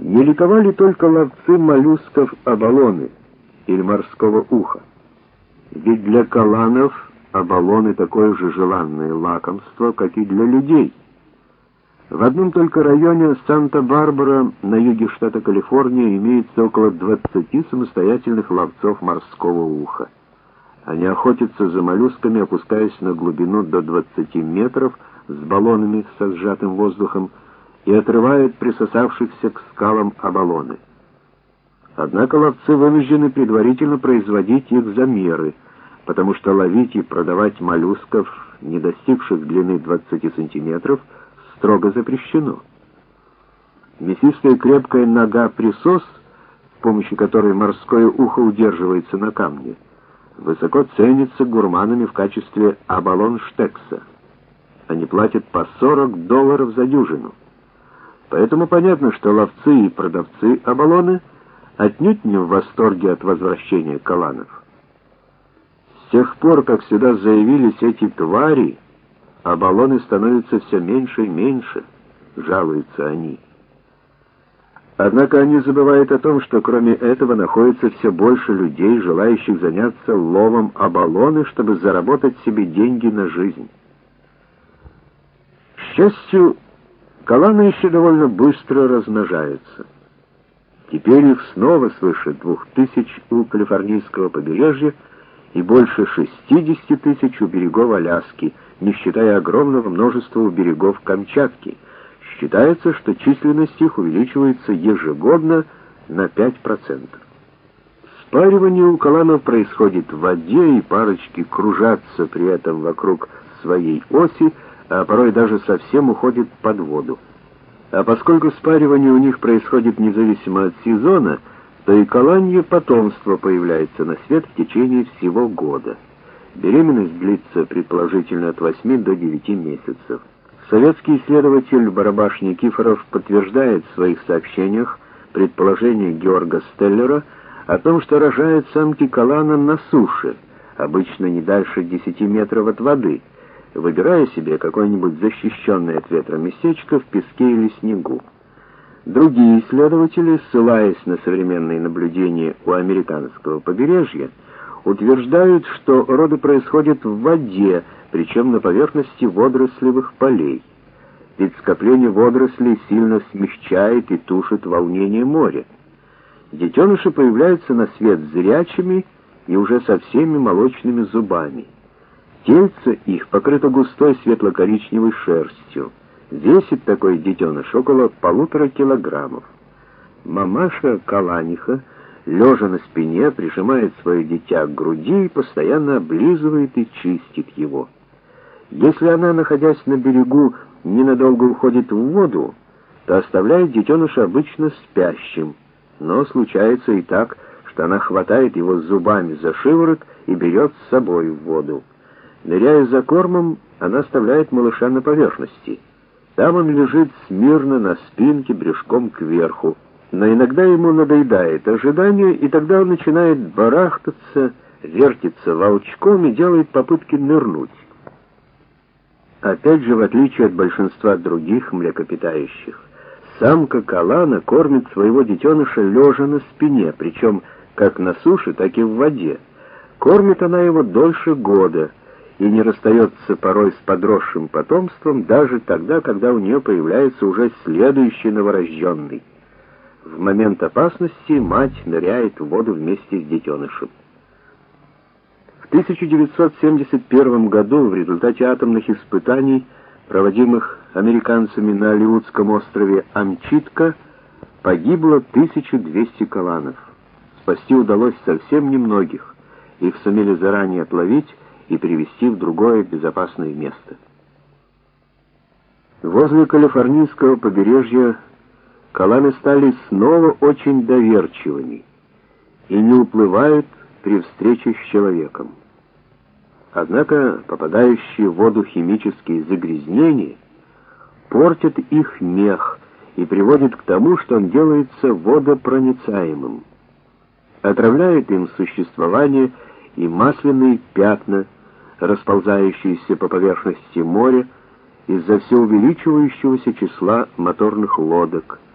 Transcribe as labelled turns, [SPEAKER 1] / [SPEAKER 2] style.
[SPEAKER 1] Не ликовали только ловцы моллюсков абалоны или морского уха. Ведь для каланов абалоны такое же желанное лакомство, как и для людей. В одном только районе Санта-Барбара на юге штата Калифорния имеется около 20 самостоятельных ловцов морского уха. Они охотятся за моллюсками, опускаясь на глубину до 20 метров с баллонами со сжатым воздухом и отрывают присосавшихся к скалам абалоны. Однако ловцы вынуждены предварительно производить их замеры, потому что ловить и продавать моллюсков, не достигших длины 20 сантиметров, строго запрещено. Мясистая крепкая нога-присос, с помощью которой морское ухо удерживается на камне, высоко ценится гурманами в качестве абалон-штекса. Они платят по $40 за дюжину. Поэтому понятно, что ловцы и продавцы абалоны отнюдь не в восторге от возвращения каланов. С тех пор, как сюда заявились эти твари, абалоны становятся все меньше и меньше, жалуются они. Однако они забывают о том, что кроме этого находится все больше людей, желающих заняться ловом абалоны, чтобы заработать себе деньги на жизнь. К счастью, каланы еще довольно быстро размножаются. Теперь их снова свыше 2000 у калифорнийского побережья и больше 60 тысяч у берегов Аляски, не считая огромного множества у берегов Камчатки. Считается, что численность их увеличивается ежегодно на 5%. Спаривание у каланов происходит в воде, и парочки кружатся при этом вокруг своей оси, а порой даже совсем уходят под воду. А поскольку спаривание у них происходит независимо от сезона, то и каланье потомство появляется на свет в течение всего года. Беременность длится предположительно от 8 до 9 месяцев. Советский исследователь Барабаш Никифоров подтверждает в своих сообщениях предположение Георга Стеллера о том, что рожают самки калана на суше, обычно не дальше 10 метров от воды, выбирая себе какое-нибудь защищенное от ветра местечко в песке или снегу. Другие исследователи, ссылаясь на современные наблюдения у американского побережья, утверждают, что роды происходят в воде, причем на поверхности водорослевых полей. Ведь скопление водорослей сильно смягчает и тушит волнение моря. Детеныши появляются на свет зрячими и уже со всеми молочными зубами. Тельце их покрыто густой светло-коричневой шерстью. Весит такой детеныш около 1,5 килограммов. Мамаша каланиха, лежа на спине, прижимает свое дитя к груди и постоянно облизывает и чистит его. Если она, находясь на берегу, ненадолго уходит в воду, то оставляет детеныша обычно спящим, но случается и так, что она хватает его зубами за шиворот и берет с собой в воду. Ныряя за кормом, она оставляет малыша на поверхности. Там он лежит смирно на спинке, брюшком кверху. Но иногда ему надоедает ожидание, и тогда он начинает барахтаться, вертится волчком и делает попытки нырнуть. Опять же, в отличие от большинства других млекопитающих, самка калана кормит своего детеныша лежа на спине, причем как на суше, так и в воде. Кормит она его дольше года и не расстается порой с подросшим потомством даже тогда, когда у нее появляется уже следующий новорожденный. В момент опасности мать ныряет в воду вместе с детенышем. В 1971 году в результате атомных испытаний, проводимых американцами на Алеутском острове Амчитка, погибло 1200 каланов. Спасти удалось совсем немногих. Их сумели заранее отловить и перевезти в другое безопасное место. Возле калифорнийского побережья каланы стали снова очень доверчивыми и не уплывают при встрече с человеком. Однако попадающие в воду химические загрязнения портят их мех и приводят к тому, что он делается водопроницаемым. Отравляет им существование и масляные пятна, расползающиеся по поверхности моря из-за все увеличивающегося числа моторных лодок,